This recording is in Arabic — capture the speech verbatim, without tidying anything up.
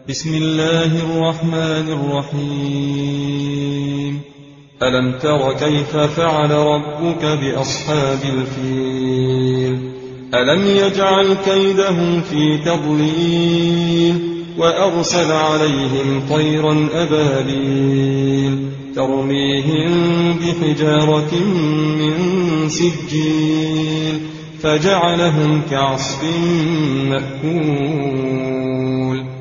بسم الله الرحمن الرحيم. ألم تر كيف فعل ربك بأصحاب الفيل؟ ألم يجعل كيدهم في تضليل وأرسل عليهم طيرا أبابيل ترميهم بحجارة من سجيل فجعلهم كعصف مأكول.